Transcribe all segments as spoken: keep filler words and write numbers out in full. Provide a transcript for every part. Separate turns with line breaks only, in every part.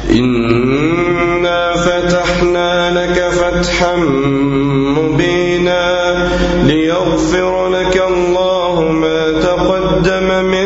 إنا فتحنا لك فتحا مبينا ليغفر لك الله ما تقدم من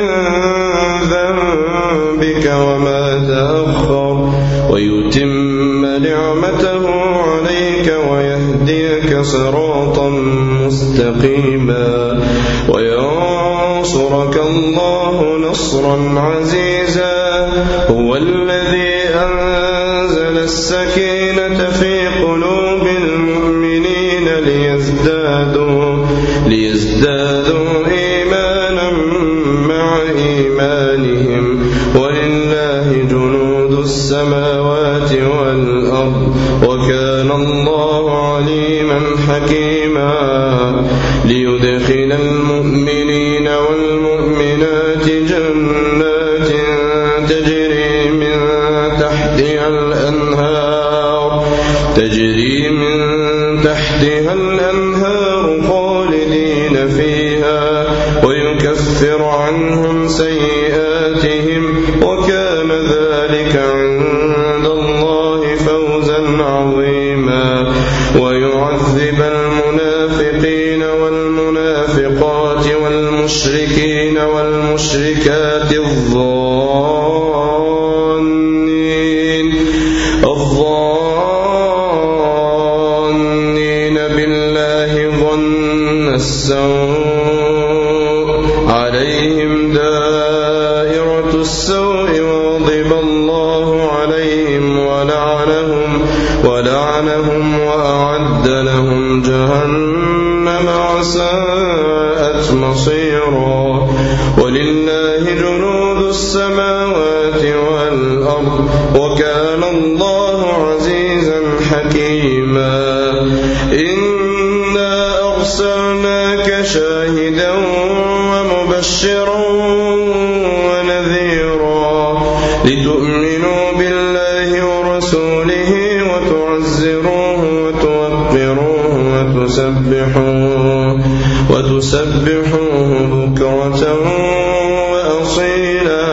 ذنبك وما تأخر ويتم نعمته عليك ويهديك صراطا مستقيما وينصرك الله نصرا عزيزا هو الذي أنزل السكينة في قلوب المؤمنين ليزدادوا, ليزدادوا إيمانا مع إيمانهم ولله جنود السماوات والأرض وكان الله عليما حكيما ليدخل المؤمنين والمؤمنات جنات تجري من تحتها الأنهار تجري من تحتها الأنهار خالدين فيها ويكفر عنهم سيئاتهم وكان ذلك عند الله فوزا عظيما ويعذب المنافقين والمنافقات والمشركين والمشركات الظانين الظانين بالله ظن السوء عليهم دائرة السوء وغضب الله عليهم ولعنهم ولعنهم وأعد لهم جهنم وساءت مصيرا ولله جنود السماوات والأرض وكان الله عزيزا حكيما إنا أرسلناك شاهدا ومبشرا ونذيرا لتؤمنوا بالله ورسوله وتعزروه وتوقروه وتسبحوه وتسبحوه بكرة وأصيلا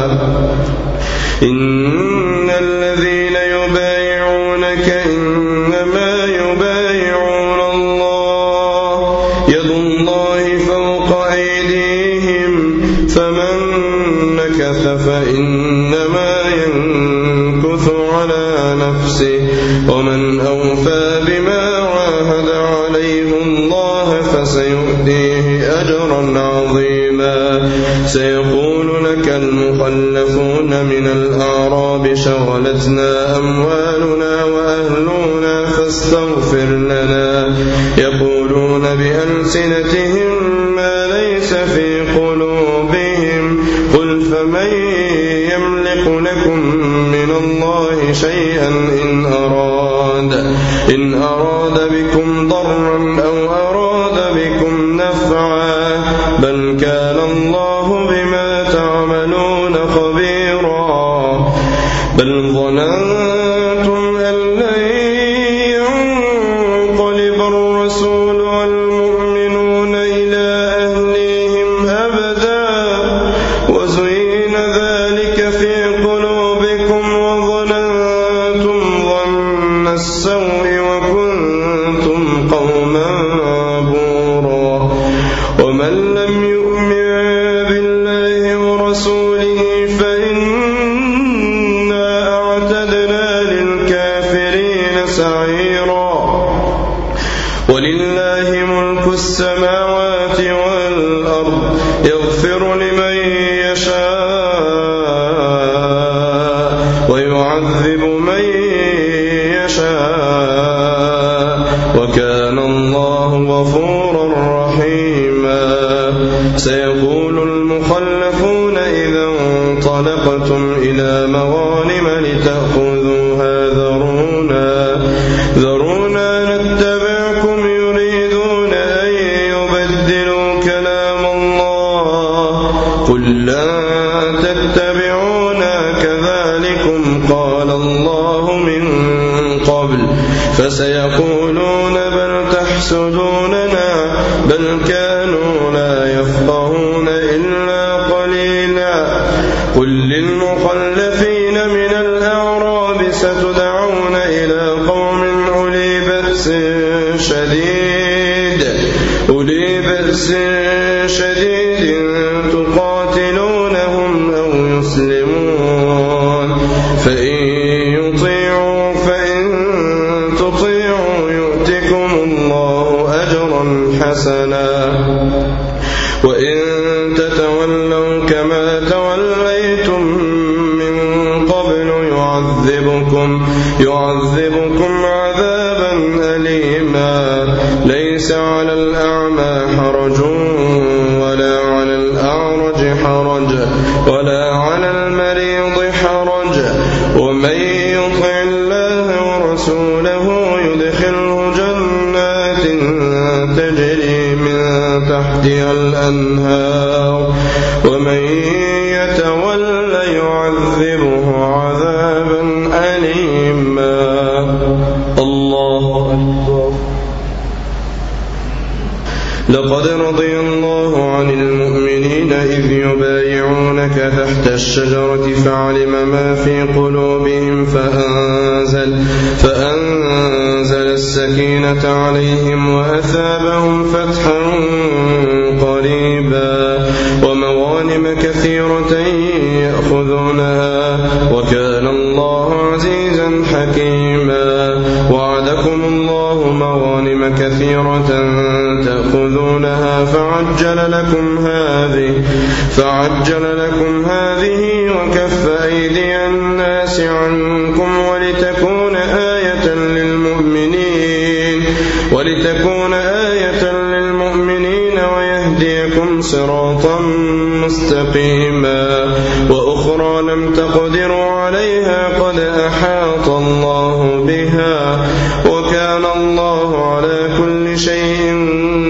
إن الذين يبايعونك إنما يبايعون الله يد الله فوق أيديهم فمن نكث فإنما ينكث على نفسه ومن أوفى بما عاهد عليه الله فسيؤتيه أجرا عظيما سيقول لك المخلفون من الأعراب شغلتنا أموالنا وأهلنا فاستغفر لنا يقولون بألسنتهم ما ليس في قلوبهم قل فمن يملك لكم من الله شيئا إن أراد إن أراد بكم ضرا أو أراد بكم نفعا بل كان الله بما تعملون خبيرا بل ظننتم أن لن ينقلب الرسول والمؤمنون إلى أهليهم أبدا وزين ذلك في قلوبكم وظننتم ظن السوء وكنتم قوما بورا ومن لم يؤمن بالله ورسوله فإنا أعتدنا للكافرين سعيرا ولله ملك السماوات والأرض يغفر لمن يشاء ويعذب من يشاء وكان الله غفورا رحيما سيقول المخلفون إذا انطلقتم إلى مغانم لتأخذوها ذرونا ذرونا نتبعكم يريدون أن يبدلوا كلام الله قل لن تتبعونا كذلكم قال الله من قبل فسيقولون بل تحسدوننا بل كانوا لا يفقهون إلا قليلا قل للمخلفين من الأعراب ستدعون إلى قوم أولي بأس شديد أولي بأس شديد تقاتلونهم أو يسلمون فإن يطيعوا فإن تطيعوا يؤتكم الله أجرا حسنا وإن تتولوا كما توليتم من قبل يعذبكم يعذبكم عذابا أليما ليس على الأعمى حرج ولا على الأعرج حرج ولا على المريض حرج ومن يطع الله ورسوله يدخله جنات تجري من تحتها الأنهار ومن يتولى يعذبه عذابا أليما. الله أكبر. لقد رضي الله عن المؤمنين إذ يبايعونك تحت الشجرة فعلم ما في قلوبهم فأنزل, فأنزل السكينة عليهم وأثابهم فتحا قريبا ومغانم كثيرة يأخذونها وكان الله عزيزا حكيما. وعدكم الله مغانم كثيرة تأخذونها فعجل لكم هذه فعجل لكم هذه وكف أيدي الناس عنكم ولتكون آية للمؤمنين ولتكون آية للمؤمنين ويهديكم صراطا مستقيما. وأخرى لم تقدروا عليها قد أحاط الله بها وكان الله على كل شيء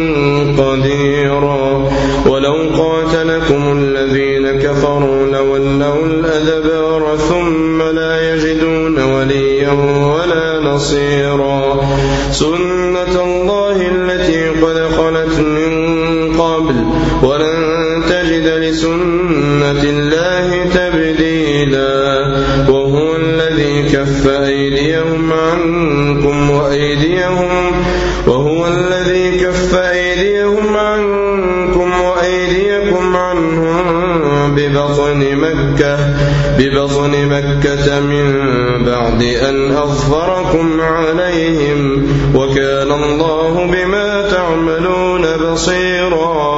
قديرا. ولو قاتلكم الذين كفروا لولوا الأدبار ثم لا يجدون وليا ولا نصيرا. سنة الله التي قد خلت من قبل ولن تجد لسنة الله تبديلا. وهو الذي كف أيديهم عنكم وأيديهم وهو الذي كف أيديهم عنكم وأيديكم عنهم ببطن مكة ببطن مكة من بعد أن أظفركم عليهم وكان الله بما تعملون بصيرا.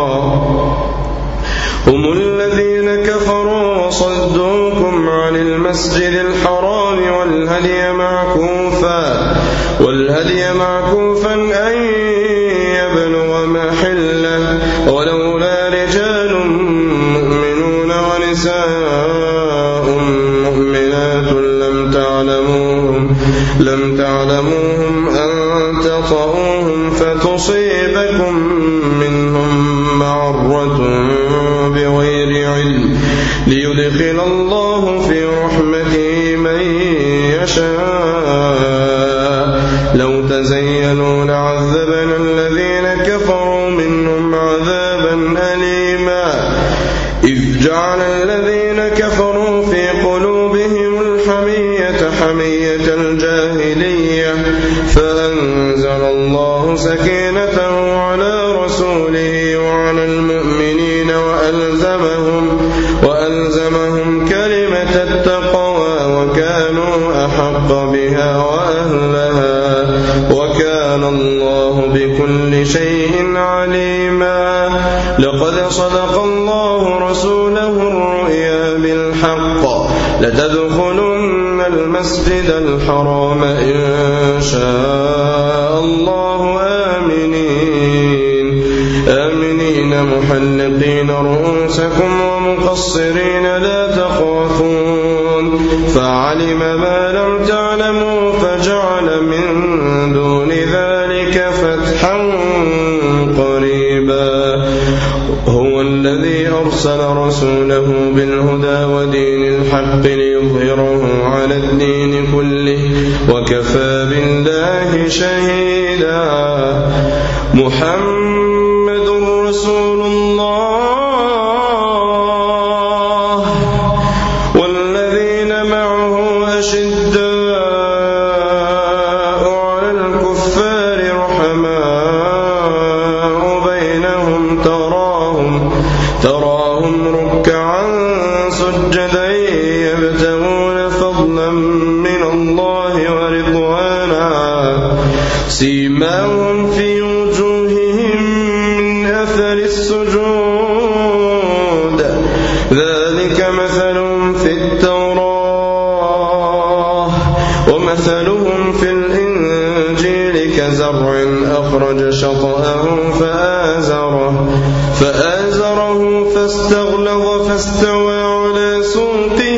هم الذين كفروا وصدوكم عن المسجد الحرام والهدي معكوفا والهدي معكوفا أن يبلغ محله ولولا رجال مؤمنون ونساء مؤمنات لم تعلموهم لم تعلموهم أن تطؤوهم فتصيبكم منهم معرة بغير علم ليدخل الله في رحمته من يشاء. لو تزينوا لعذبنا الذين كفروا منهم عذابا أليما. إذ جعل الذين كفروا في قلوبهم الحمية حمية الجاهلية فأنزل الله سكينته على رسوله وعلى المؤمنين وألزمهم, وألزمهم كلمة التقوى وكانوا أحق بها وأهلها وكان الله بكل شيء عليما. لقد صدق الله رسوله الرؤيا بالحق لتدخلن المسجد الحرام إن شاء الله آمنين آمنين محلقين رؤوسكم ومقصرين لا تخافون فعلم ما لم تعلموا فجعل من دون ذلك فتحا قريبا. هو الذي أرسل رسوله بالهدى ودين الحق ليظهره على الدين كله وكفى بالله شهيدا. محمد رسول الله والذين معه أشداء سيماهم في وجوههم من أثر السجود ذلك مثلهم في التوراة ومثلهم في الإنجيل كزرع أخرج شطأه فآزره, فآزره فاستغلظ فاستوى على سوقه